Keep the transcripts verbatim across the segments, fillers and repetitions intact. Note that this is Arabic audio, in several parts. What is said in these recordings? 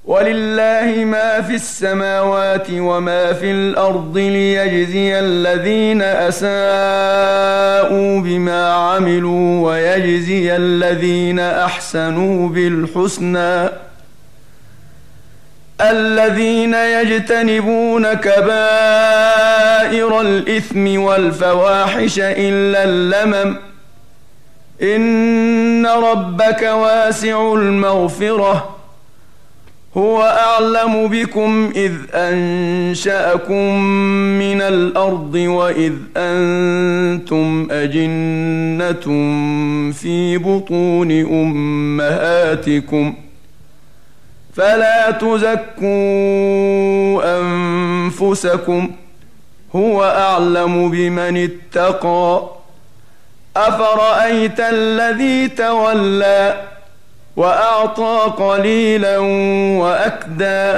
ولله ما في السماوات وما في الأرض ليجزي الذين أساءوا بما عملوا ويجزي الذين أحسنوا بالحسنى الذين يجتنبون كبائر الإثم والفواحش إلا اللمم إن ربك واسع المغفرة هو أعلم بكم إذ أنشأكم من الأرض وإذ أنتم أجنة في بطون أمهاتكم فلا تزكوا أنفسكم هو أعلم بمن اتقى أفرأيت الذي تولى وأعطى قليلا وأكدى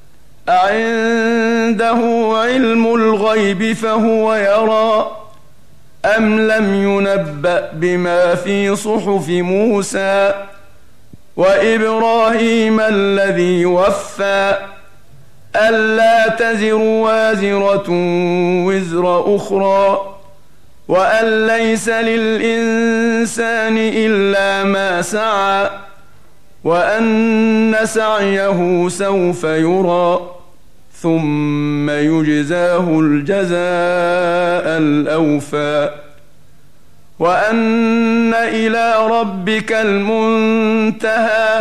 أعنده علم الغيب فهو يرى أم لم ينبأ بما في صحف موسى وإبراهيم الذي وفى ألا تزر وازرة وزر أخرى وأن ليس للإنسان إلا ما سعى وأن سعيه سوف يرى ثم يجزاه الجزاء الأوفى وأن إلى ربك المنتهى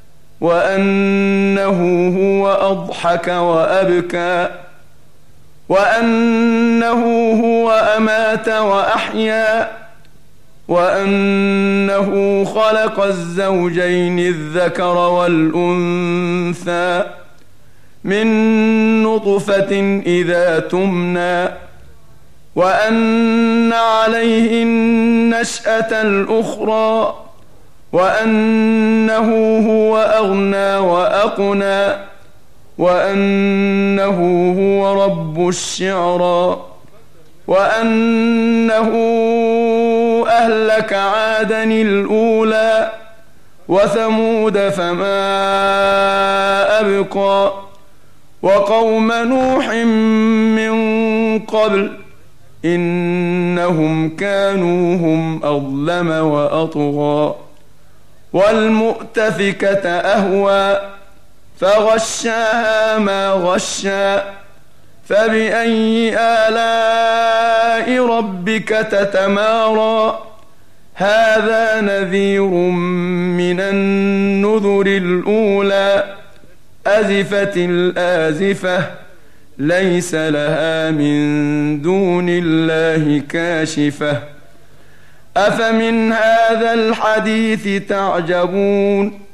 وأنه هو أضحك وأبكى وأنه هو أمات وأحيا وأنه خلق الزوجين الذكر والأنثى من نطفة إذا تمنى وأن عليه النشأة الأخرى وأنه هو أغنى وأقنى وأنه هو رب الشعرى وأنه أهلك عادا الأولى وثمود فما أبقى وقوم نوح من قبل إنهم كانوا هم أظلم وأطغى والمؤتفكة أهوى فغشاها ما غشى فبأي آلاء ربك تتمارى هذا نذير من النذر الأولى أزفت الآزفة ليس لها من دون الله كاشفة أفمن هذا الحديث تعجبون